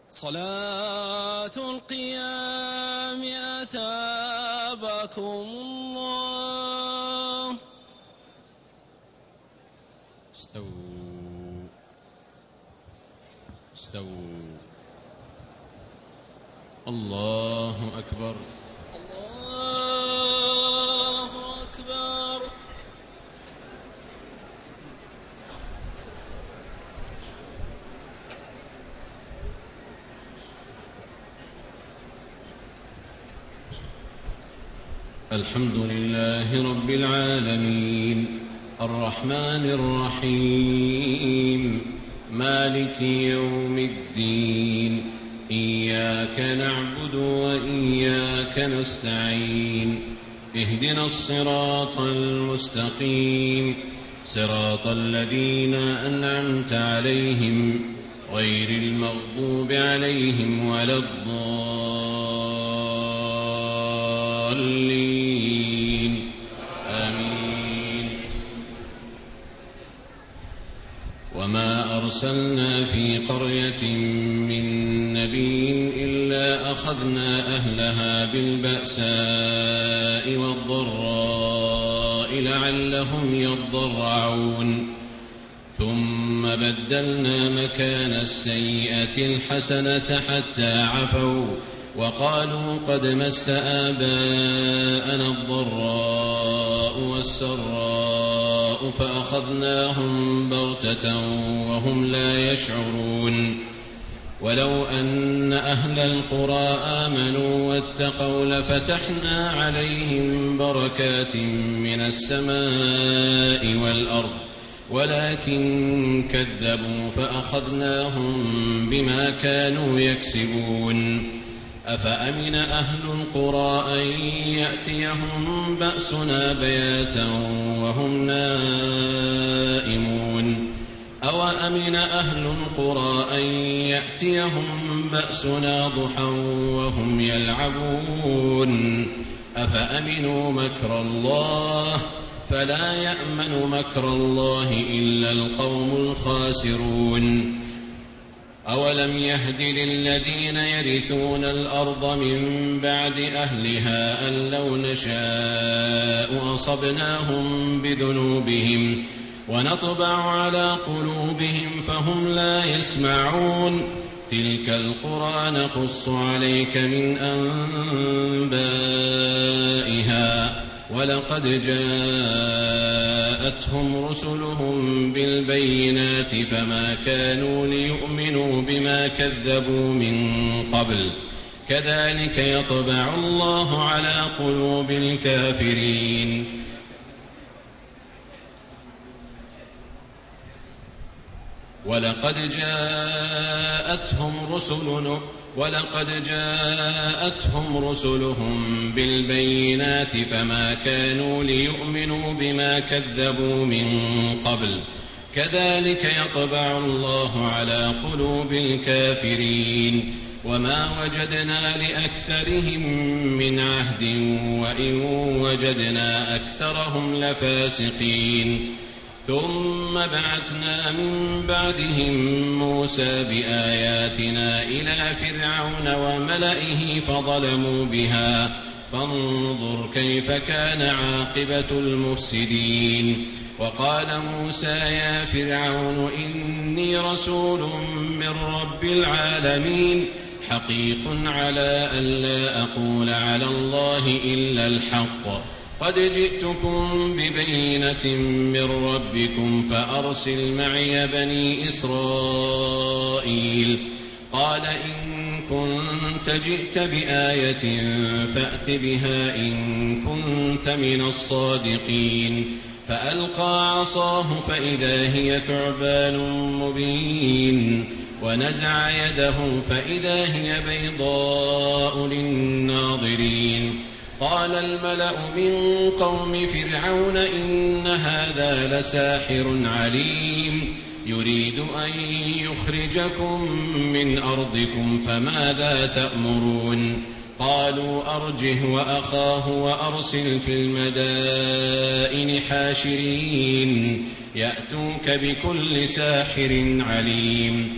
صلاة القيام أثابكم الله. استووا. الله أكبر. الله أكبر. الحمد لله رب العالمين الرحمن الرحيم مالك يوم الدين إياك نعبد وإياك نستعين اهدنا الصراط المستقيم صراط الذين أنعمت عليهم غير المغضوب عليهم ولا الضالين آمين. وما أرسلنا في قرية من نبي إلا أخذنا أهلها بالبأساء والضراء لعلهم يضرعون ثم بدلنا مكان السيئة الحسنة حتى عفوا وقالوا قد مس آباءنا الضراء والسراء فأخذناهم بغتة وهم لا يشعرون. ولو أن أهل القرى آمنوا واتقوا لفتحنا عليهم بركات من السماء والأرض ولكن كذبوا فأخذناهم بما كانوا يكسبون. أفأمن أهل القرى أن يأتيهم بأسنا بياتا وهم نائمون أو أمن أهل القرى أن يأتيهم بأسنا ضحى وهم يلعبون أفأمنوا مكر الله فلا يأمن مكر الله إلا القوم الخاسرون. أولم يهد للذين يرثون الأرض من بعد أهلها أن لو نشاء أصبناهم بذنوبهم ونطبع على قلوبهم فهم لا يسمعون. تلك القرى نقص عليك من أنبائها ولقد جاءتهم رسلهم بالبينات فما كانوا ليؤمنوا بما كذبوا من قبل كذلك يطبع الله على قلوب الكافرين. ولقد جاءتهم رسلهم بالبينات فما كانوا ليؤمنوا بما كذبوا من قبل كذلك يطبع الله على قلوب الكافرين. وما وجدنا لأكثرهم من عهد وإن وجدنا أكثرهم لفاسقين. ثم بعثنا من بعدهم موسى بآياتنا إلى فرعون وملئه فظلموا بها فانظر كيف كان عاقبة المفسدين. وقال موسى يا فرعون إني رسول من رب العالمين حقيق على أن لا أقول على الله إلا الحق قد جئتكم ببينة من ربكم فأرسل معي بني إسرائيل. قال إن كنت جئت بآية فأت بها إن كنت من الصادقين. فألقى عصاه فإذا هي ثعبان مبين ونزع يده فإذا هي بيضاء للناظرين. قال الملأ من قوم فرعون إن هذا لساحر عليم يريد أن يخرجكم من أرضكم فماذا تأمرون. قالوا أرجه وأخاه وأرسل في المدائن حاشرين يأتوك بكل ساحر عليم.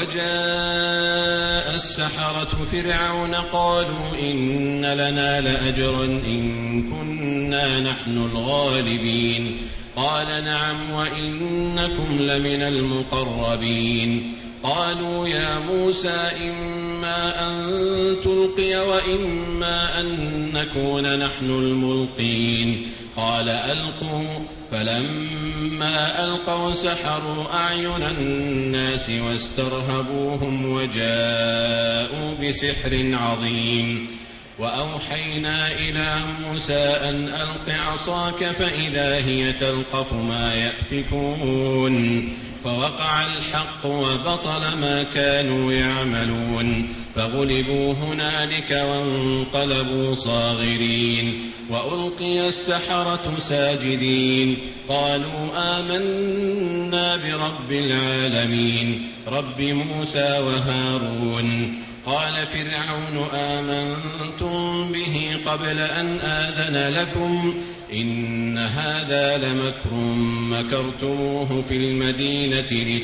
وجاء السحرة فرعون قالوا إن لنا لأجرا إن كنا نحن الغالبين. قال نعم وإنكم لمن المقربين. قالوا يا موسى إما أن تلقي وإما أن نكون نحن الملقين. قال ألقوا. فلما ألقوا سحروا أعين الناس واسترهبوهم وجاءوا بسحر عظيم. وأوحينا إلى موسى أن ألق عصاك فإذا هي تلقف ما يأفكون. فوقع الحق وبطل ما كانوا يعملون. فغلبوا هنالك وانقلبوا صاغرين. وألقي السحرة ساجدين قالوا آمنا برب العالمين رب موسى وهارون. قال فرعون آمنتم به قبل أن آذن لكم إن هذا لمكر مكرتموه في المدينة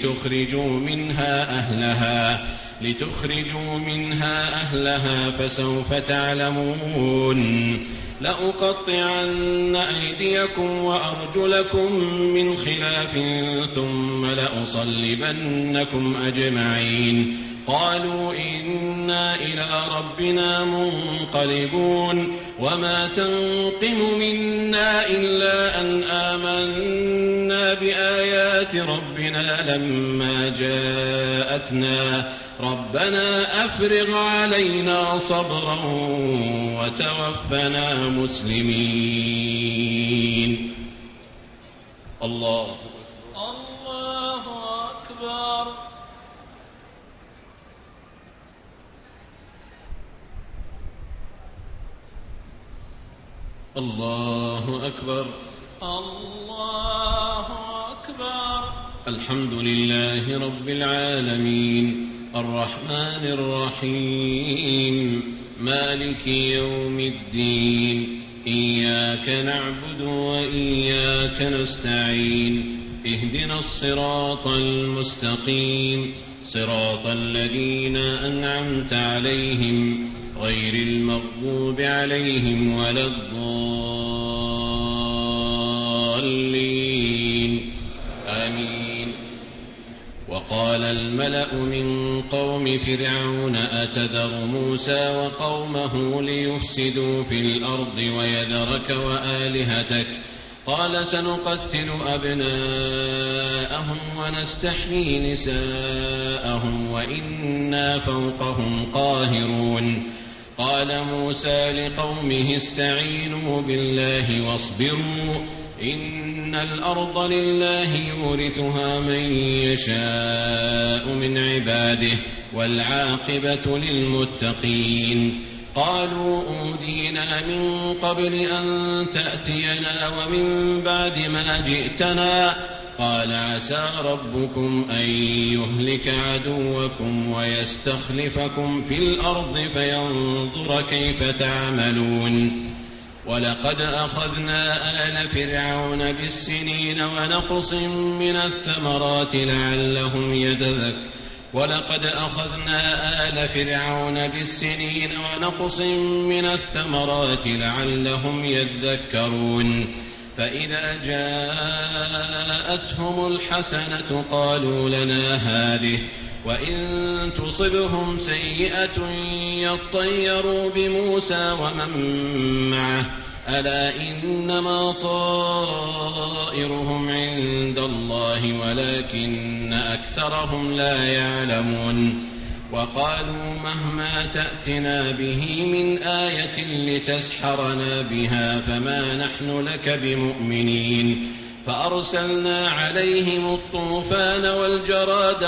لتخرجوا منها أهلها فسوف تعلمون. لأقطعن أيديكم وأرجلكم من خلاف ثم لأصلبنكم أجمعين. قالوا إنا إلى ربنا منقلبون. وما تنقم منا إلا أن آمنا بآيات ربنا لما جاءتنا ربنا أفرغ علينا صبرا وتوفنا مسلمين. الله أكبر. الله أكبر. الله أكبر. الحمد لله رب العالمين الرحمن الرحيم مالك يوم الدين إياك نعبد وإياك نستعين اهدنا الصراط المستقيم صراط الذين أنعمت عليهم غير المغضوب عليهم ولا الضالين آمين. وقال الملأ من قوم فرعون أتذر موسى وقومه ليفسدوا في الأرض ويذرك وآلهتك قال سنقتل أبناءهم ونستحيي نساءهم وإنا فوقهم قاهرون. قال موسى لقومه استعينوا بالله واصبروا إن الأرض لله يورثها من يشاء من عباده والعاقبة للمتقين. قالوا أوذينا من قبل أن تأتينا ومن بعد ما جئتنا قال عسى ربكم أن يهلك عدوكم ويستخلفكم في الأرض فينظر كيف تعملون. ولقد أخذنا آل فرعون بالسنين ونقص من الثمرات لعلهم يتذكرون. ولقد أخذنا آل فرعون بالسنين ونقص من الثمرات لعلهم يذكرون. فإذا جاءتهم الحسنة قالوا لنا هذه وإن تصبهم سيئة يطيروا بموسى ومن معه ألا إنما طائرهم عند الله ولكن أكثرهم لا يعلمون. وقالوا مهما تأتنا به من آية لتسحرنا بها فما نحن لك بمؤمنين. فأرسلنا عليهم الطوفان والجراد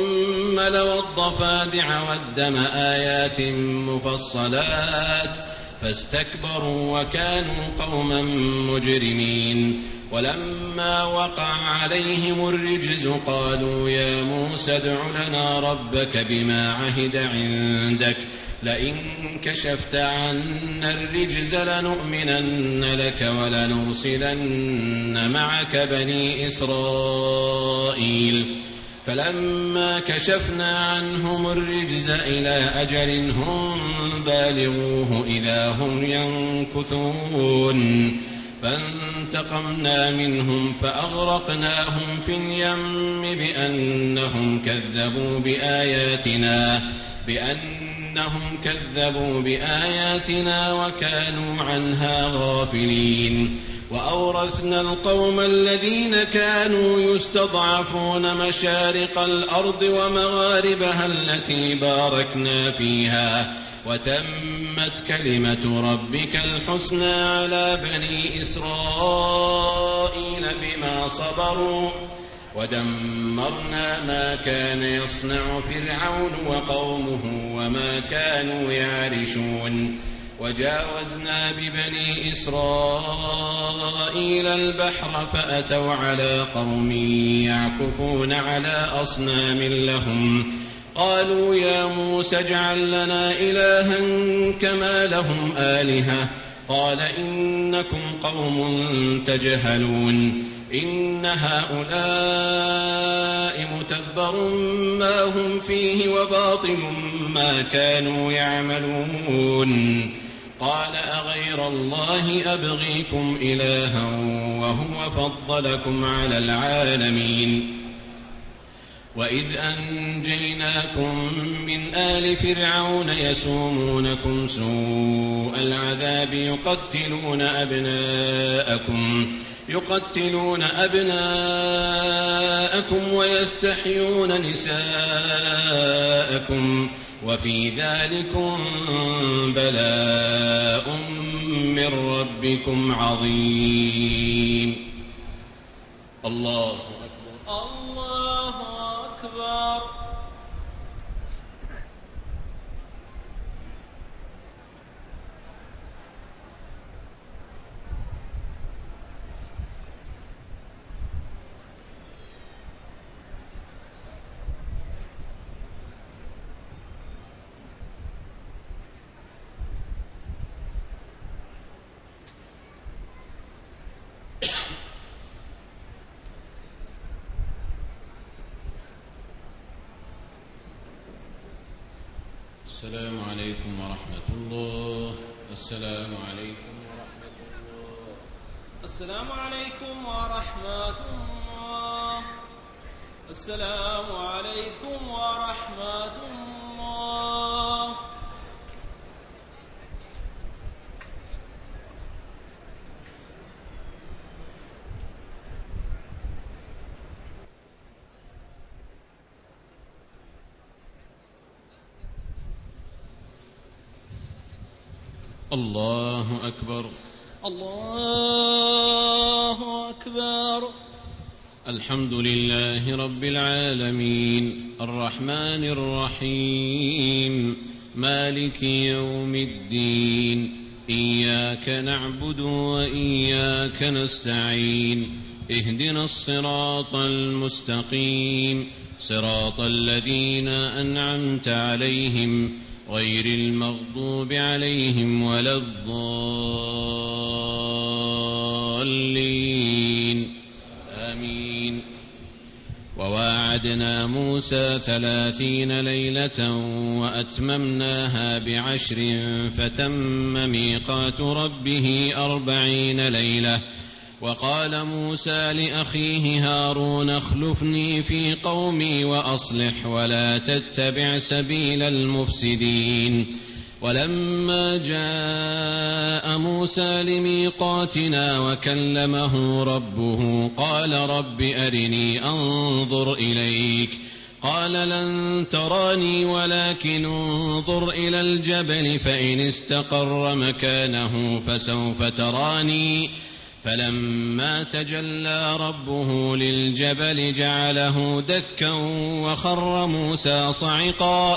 والقمل والضفادع والدم آيات مفصلات فاستكبروا وكانوا قوما مجرمين. ولما وقع عليهم الرجز قالوا يا موسى ادع لنا ربك بما عهد عندك لئن كشفت عنا الرجز لنؤمنن لك ولنرسلن معك بني إسرائيل. فلما كشفنا عنهم الرجز إلى أجل هم بالغوه إذا هم ينكثون فانتقمنا منهم فأغرقناهم في اليم بأنهم كذبوا بآياتنا وكانوا عنها غافلين. وأورثنا القوم الذين كانوا يستضعفون مشارق الأرض ومغاربها التي باركنا فيها وتمت كلمة ربك الحسنى على بني إسرائيل بما صبروا ودمرنا ما كان يصنع فرعون وقومه وما كانوا يعرشون. وجاوزنا ببني إسرائيل البحر فأتوا على قوم يعكفون على أصنام لهم قالوا يا موسى اجعل لنا إلها كما لهم آلهة قال إنكم قوم تجهلون إن هؤلاء متبر ما هم فيه وباطل ما كانوا يعملون. قال أغير الله أبغيكم إلها وهو فضلكم على العالمين. وإذ أنجيناكم من آل فرعون يسومونكم سوء العذاب يقتلون أبناءكم ويستحيون نساءكم وفي ذلكم بلاء من ربكم عظيم. الله أكبر. السلام عليكم ورحمة الله. السلام عليكم ورحمة الله. السلام عليكم ورحمة الله. السلام عليكم ورحمة الله. الله أكبر. الله أكبر. الحمد لله رب العالمين الرحمن الرحيم مالك يوم الدين إياك نعبد وإياك نستعين اهدنا الصراط المستقيم صراط الذين أنعمت عليهم غير المغضوب عليهم ولا الضالين آمين. وواعدنا موسى 30 ليلة وأتممناها ب10 فتم ميقات ربه 40 ليلة. وقال موسى لأخيه هارون اخلفني في قومي وأصلح ولا تتبع سبيل المفسدين. ولما جاء موسى لميقاتنا وكلمه ربه قال رب أرني أنظر إليك قال لن تراني ولكن انظر إلى الجبل فإن استقر مكانه فسوف تراني. فلما تجلى ربه للجبل جعله دكا وخر موسى صعقا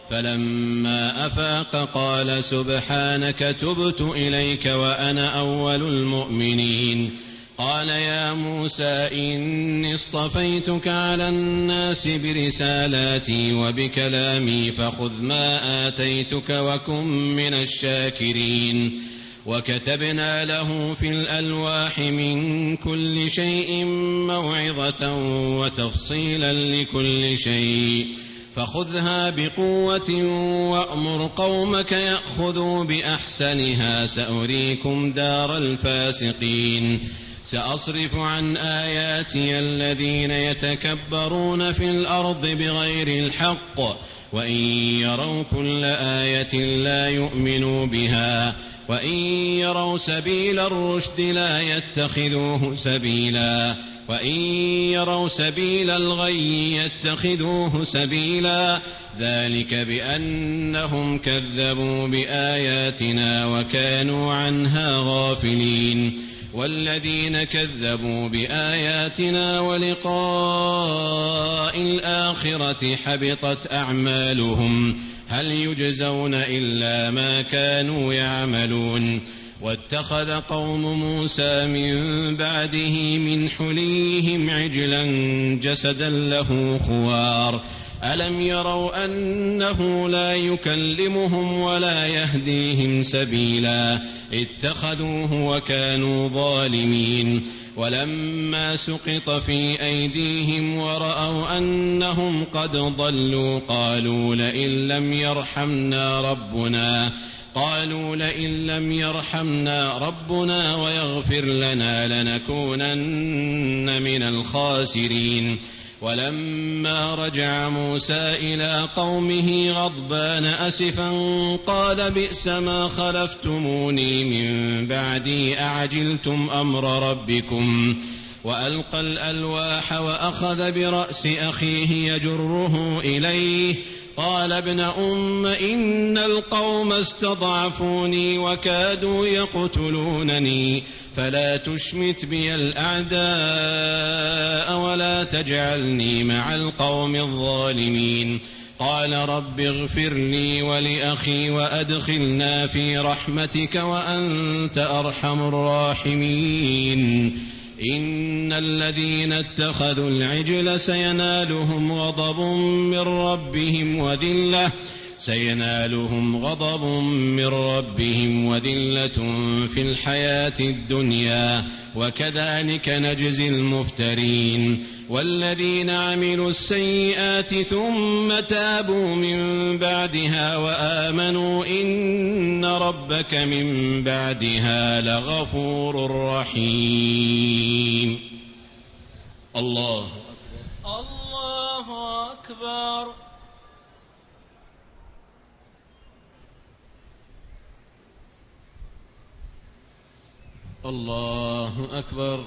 فلما أفاق قال سبحانك تبت إليك وأنا أول المؤمنين. قال يا موسى إني اصطفيتك على الناس برسالاتي وبكلامي فخذ ما آتيتك وكن من الشاكرين. وكتبنا له في الألواح من كل شيء موعظة وتفصيلا لكل شيء فخذها بقوة وأمر قومك يأخذوا بأحسنها سأريكم دار الفاسقين. سأصرف عن آياتي الذين يتكبرون في الأرض بغير الحق وإن يروا كل آية لا يؤمنوا بها وإن يروا سبيل الرشد لا يتخذوه سبيلا وإن يروا سبيل الغي يتخذوه سبيلا ذلك بأنهم كذبوا بآياتنا وكانوا عنها غافلين. والذين كذبوا بآياتنا ولقاء الآخرة حبطت أعمالهم هل يجزون إلا ما كانوا يعملون. واتخذ قوم موسى من بعده من حليهم عجلا جسدا له خوار ألم يروا أنه لا يكلمهم ولا يهديهم سبيلا اتخذوه وكانوا ظالمين. ولما سقط في أيديهم ورأوا أنهم قد ضلوا قالوا لئن لم يرحمنا ربنا ويغفر لنا لنكونن من الخاسرين. ولما رجع موسى إلى قومه غضبان أسفا قال بئس ما خلفتموني من بعدي أعجلتم أمر ربكم. وألقى الألواح وأخذ برأس أخيه يجره إليه قال ابن أم إن القوم استضعفوني وكادوا يقتلونني فلا تشمت بي الأعداء ولا تجعلني مع القوم الظالمين. قال رب اغفر لي ولأخي وأدخلنا في رحمتك وأنت أرحم الراحمين. إن الذين اتخذوا العجل سينالهم غضب من ربهم وذلة في الحياة الدنيا وكذلك نجزي المفترين. والذين عملوا السيئات ثم تابوا من بعدها وآمنوا إن ربك من بعدها لغفور رحيم. الله أكبر. الله أكبر.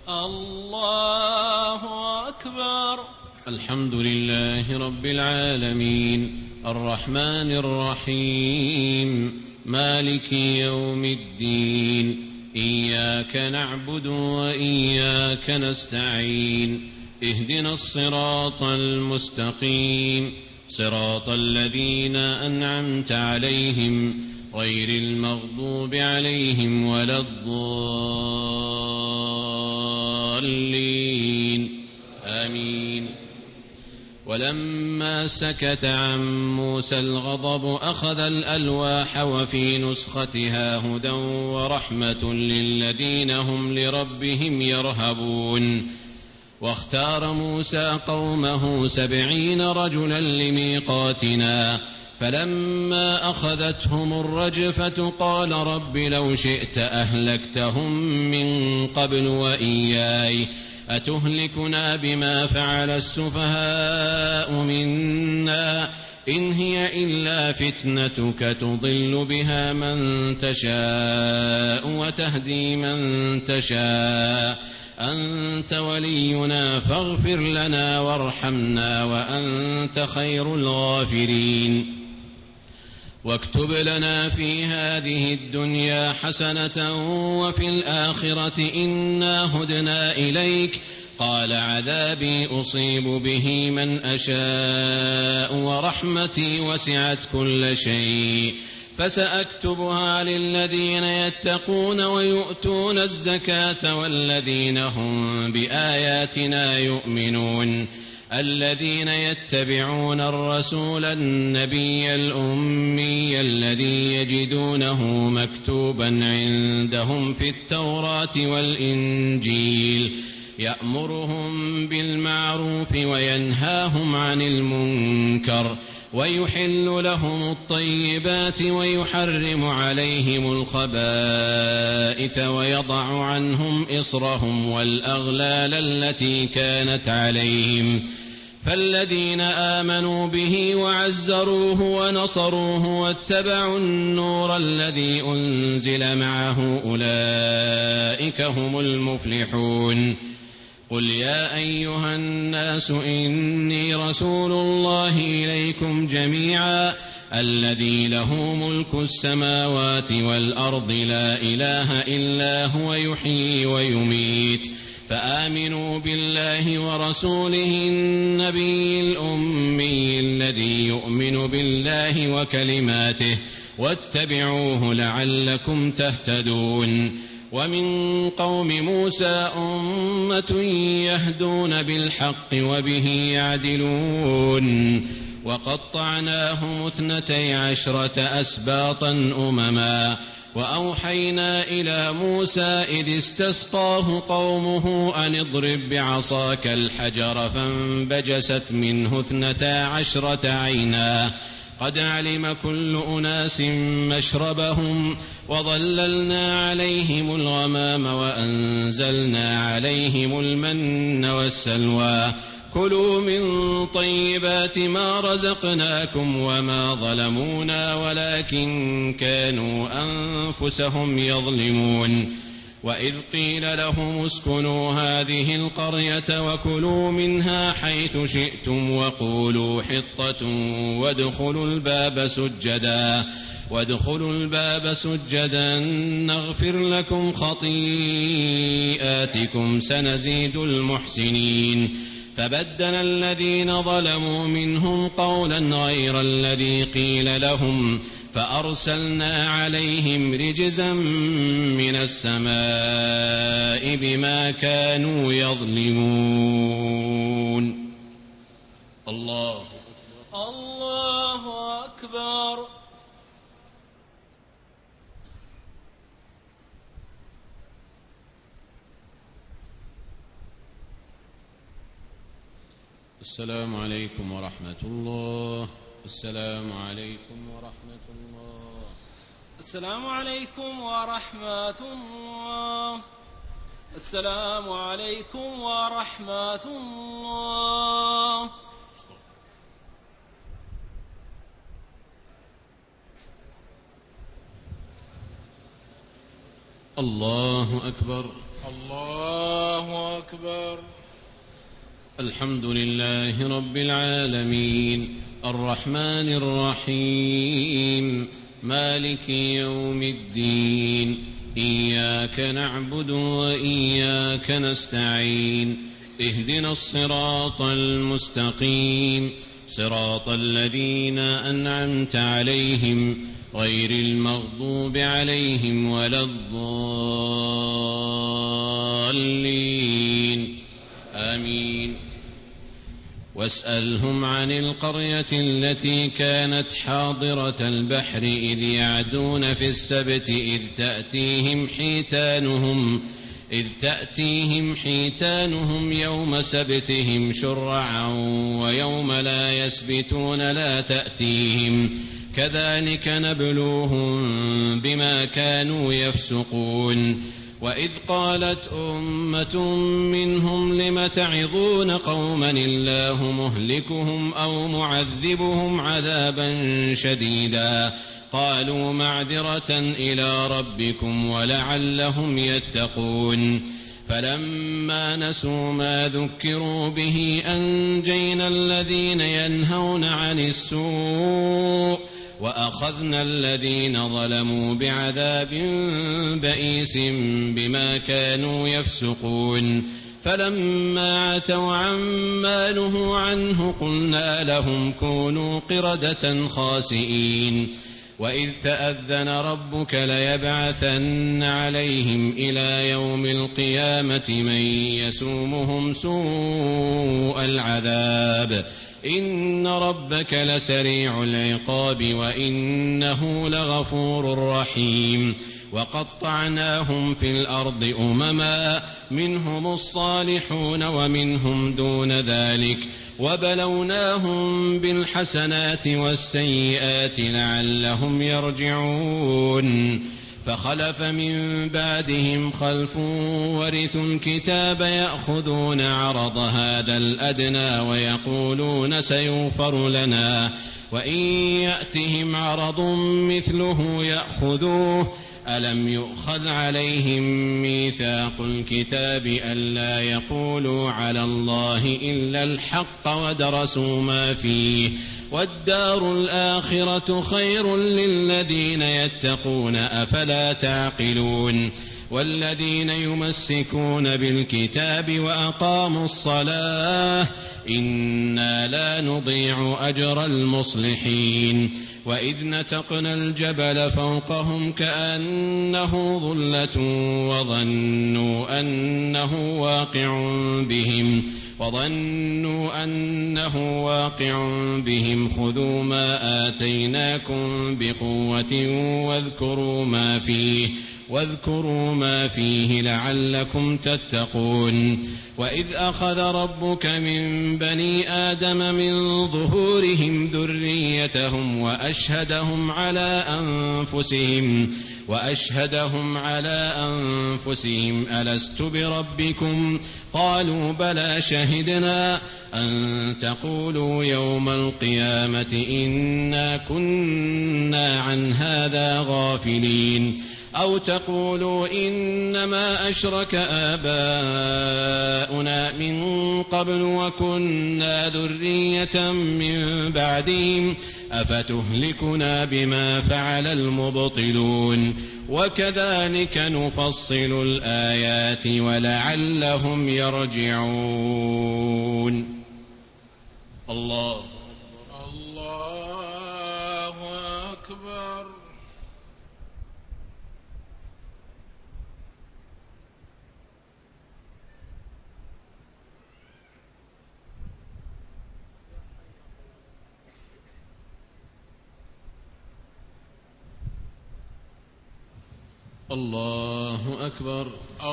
الله أكبر. الحمد لله رب العالمين الرحمن الرحيم مالك يوم الدين إياك نعبد وإياك نستعين اهدنا الصراط المستقيم صراط الذين أنعمت عليهم غير المغضوب عليهم ولا الضالين آمين. ولما سكت عن موسى الغضب أخذ الألواح وفي نسختها هدى ورحمة للذين هم لربهم يرهبون. واختار موسى قومه 70 رجلا لميقاتنا فلما أخذتهم الرجفة قال رب لو شئت أهلكتهم من قبل وإياي أتهلكنا بما فعل السفهاء منا إن هي إلا فتنتك تضل بها من تشاء وتهدي من تشاء أنت ولينا فاغفر لنا وارحمنا وأنت خير الغافرين. واكتب لنا في هذه الدنيا حسنة وفي الآخرة إنا هدنا إليك قال عذابي أصيب به من أشاء ورحمتي وسعت كل شيء فسأكتبها للذين يتقون ويؤتون الزكاة والذين هم بآياتنا يؤمنون الذين يتبعون الرسول النبي الأمي الذي يجدونه مكتوبا عندهم في التوراة والإنجيل يأمرهم بالمعروف وينهاهم عن المنكر ويحل لهم الطيبات ويحرم عليهم الخبائث ويضع عنهم إصرهم والأغلال التي كانت عليهم فالذين آمنوا به وعزروه ونصروه واتبعوا النور الذي أنزل معه أولئك هم المفلحون قل يا أيها الناس إني رسول الله إليكم جميعا الذي له ملك السماوات والأرض لا إله إلا هو يحيي ويميت فآمنوا بالله ورسوله النبي الأمي الذي يؤمن بالله وكلماته واتبعوه لعلكم تهتدون ومن قوم موسى أمة يهدون بالحق وبه يعدلون وقطعناهم 12 أسباطا أمما وأوحينا إلى موسى إذ استسقاه قومه أن اضرب بعصاك الحجر فانبجست منه 12 عينا قد علم كل أناس مشربهم وظللنا عليهم الغمام وأنزلنا عليهم المن والسلوى كلوا من طيبات ما رزقناكم وما ظلمونا ولكن كانوا أنفسهم يظلمون وإذ قيل لهم اسكنوا هذه القرية وكلوا منها حيث شئتم وقولوا حطة وادخلوا الباب سجدا نغفر لكم خطيئاتكم سنزيد المحسنين فبدل الذين ظلموا منهم قولا غير الذي قيل لهم فأرسلنا عليهم رجزا من السماء بما كانوا يظلمون. الله أكبر. السلام عليكم ورحمة الله. السلام عليكم ورحمة الله. السلام عليكم ورحمة الله. السلام عليكم ورحمة الله. الله أكبر. الله أكبر. الحمد لله رب العالمين الرحمن الرحيم مالك يوم الدين إياك نعبد وإياك نستعين اهدنا الصراط المستقيم صراط الذين أنعمت عليهم غير المغضوب عليهم ولا الضالين آمين. واسألهم عن القرية التي كانت حاضرة البحر إذ يعدون في السبت إذ تأتيهم حيتانهم يوم سبتهم شرعا ويوم لا يسبتون لا تأتيهم كذلك نبلوهم بما كانوا يفسقون. وإذ قالت أمة منهم لم تعظون قوما الله مهلكهم أو معذبهم عذابا شديدا قالوا معذرة إلى ربكم ولعلهم يتقون. فلما نسوا ما ذكروا به أنجينا الذين ينهون عن السوء وأخذنا الذين ظلموا بعذاب بئيس بما كانوا يفسقون. فلما عتوا عما نهوا عنه قلنا لهم كونوا قردة خاسئين وإذ تأذن ربك ليبعثن عليهم إلى يوم القيامة من يسومهم سوء العذاب إن ربك لسريع العقاب وإنه لغفور رحيم وقطعناهم في الأرض أمما منهم الصالحون ومنهم دون ذلك وبلوناهم بالحسنات والسيئات لعلهم يرجعون فخلف من بعدهم خلف ورثوا الكتاب يأخذون عرض هذا الأدنى ويقولون سيغفر لنا وإن يأتهم عرض مثله يأخذوه ألم يؤخذ عليهم ميثاق الكتاب ألا يقولوا على الله إلا الحق ودرسوا ما فيه والدار الآخرة خير للذين يتقون أفلا تعقلون والذين يمسكون بالكتاب وأقاموا الصلاة إنا لا نضيع أجر المصلحين وإذ نتقنا الجبل فوقهم كأنه ظلة وظنوا أنه واقع بهم خذوا ما آتيناكم بقوة واذكروا ما فيه لعلكم تتقون وإذ أخذ ربك من بني آدم من ظهورهم ذريتهم وأشهدهم على أنفسهم ألست بربكم قالوا بلى شهدنا أن تقولوا يوم القيامة إنا كنا عن هذا غافلين أو تقولوا إنما أشرك آباؤنا من قبل وكنا ذرية من بعدهم أفتهلكنا بما فعل المبطلون وكذلك نفصل الآيات ولعلهم يرجعون الله أكبر الله أكبر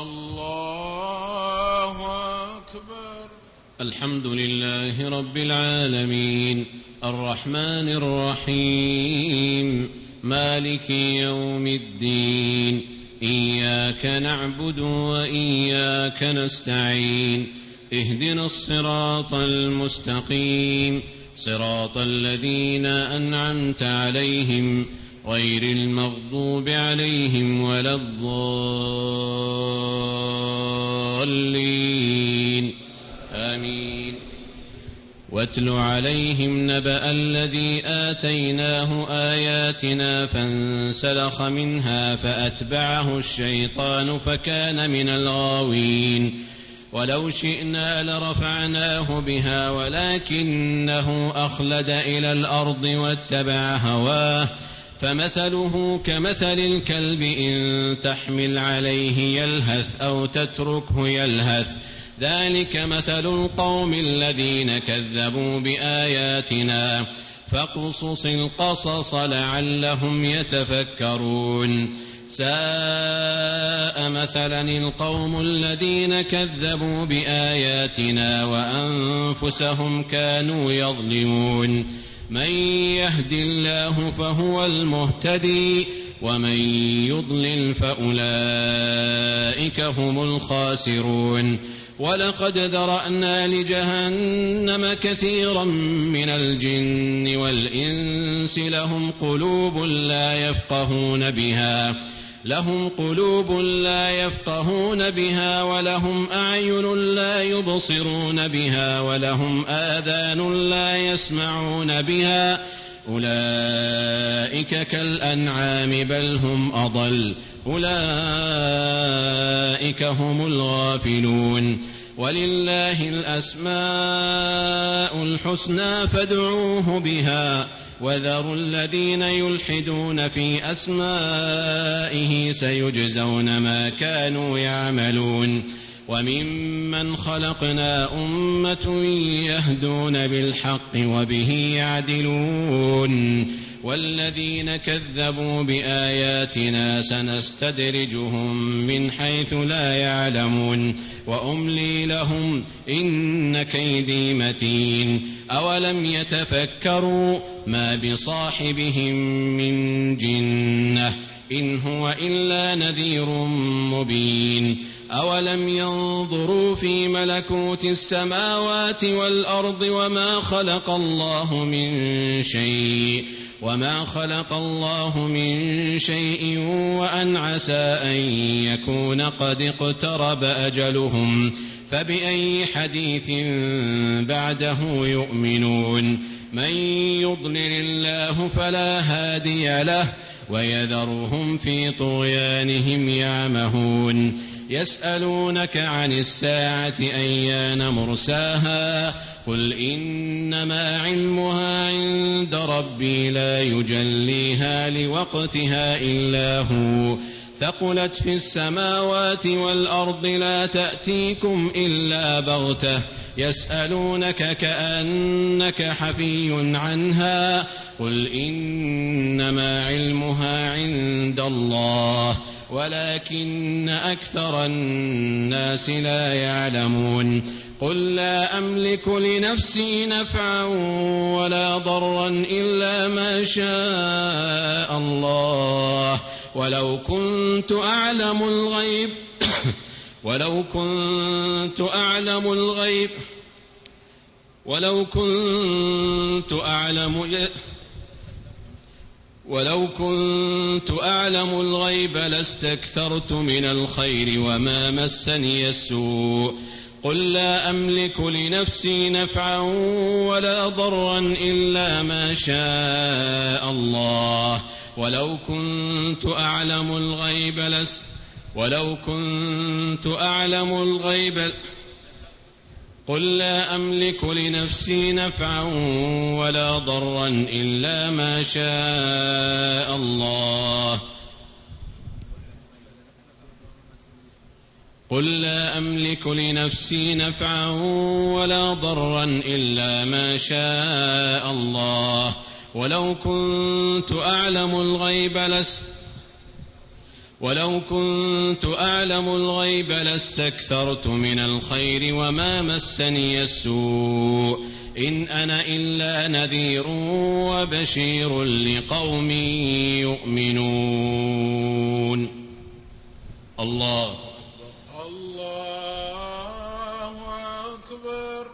الله أكبر الحمد لله رب العالمين الرحمن الرحيم مالك يوم الدين إياك نعبد وإياك نستعين اهدنا الصراط المستقيم صراط الذين أنعمت عليهم غير المغضوب عليهم ولا الضالين آمين واتل عليهم نبأ الذي آتيناه آياتنا فانسلخ منها فأتبعه الشيطان فكان من الغاوين ولو شئنا لرفعناه بها ولكنه أخلد إلى الأرض واتبع هواه فمثله كمثل الكلب إن تحمل عليه يلهث أو تتركه يلهث ذلك مثل القوم الذين كذبوا بآياتنا فاقصص القصص لعلهم يتفكرون ساء مثلا القوم الذين كذبوا بآياتنا وأنفسهم كانوا يظلمون من يهد الله فهو المهتدي ومن يضلل فأولئك هم الخاسرون ولقد ذرأنا لجهنم كثيرا من الجن والإنس لهم قلوب لا يفقهون بها ولهم أعين لا يبصرون بها ولهم آذان لا يسمعون بها أولئك كالأنعام بل هم أضل أولئك هم الغافلون ولله الأسماء الحسنى فادعوه بها وذروا الذين يلحدون في أسمائه سيجزون ما كانوا يعملون وممن خلقنا أمة يهدون بالحق وبه يعدلون والذين كذبوا بآياتنا سنستدرجهم من حيث لا يعلمون وأملي لهم إن كيدي متين أولم يتفكروا ما بصاحبهم من جنة إن هو إلا نذير مبين أولم ينظروا في ملكوت السماوات والأرض وما خلق الله من شيء وأن عسى أن يكون قد اقترب أجلهم فبأي حديث بعده يؤمنون من يضلل الله فلا هادي له ويذرهم في طغيانهم يعمهون يسألونك عن الساعة أيان مرساها قل إنما علمها عند ربي لا يجليها لوقتها إلا هو ثقلت في السماوات والأرض لا تأتيكم إلا بغتة يسألونك كأنك حفي عنها قل إنما علمها عند الله ولكن أكثر الناس لا يعلمون قل لا أملك لنفسي نفعا ولا ضرا إلا ما شاء الله ولو كنت أعلم الغيب لاستكثرت من الخير وما مسني السوء قل لا أملك لنفسي نفعا ولا ضرا إلا ما شاء الله ولو كنت أعلم الغيب قل لا أملك لنفسي نفعا ولا ضرا إلا ما شاء الله قل لا أملك لنفسي نفعا ولا ضرا إلا ما شاء الله ولو كنت أعلم الغيب لاستكثرت من الخير وما مسني السوء إن أنا إلا نذير وبشير لقوم يؤمنون الله أكبر.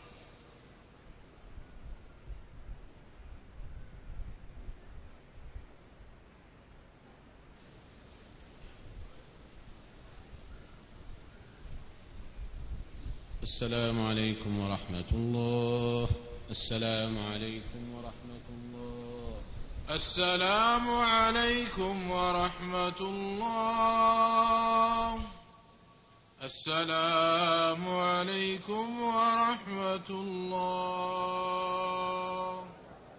السلام عليكم ورحمة الله. السلام عليكم ورحمة الله. السلام عليكم ورحمة الله. السلام عليكم ورحمة الله.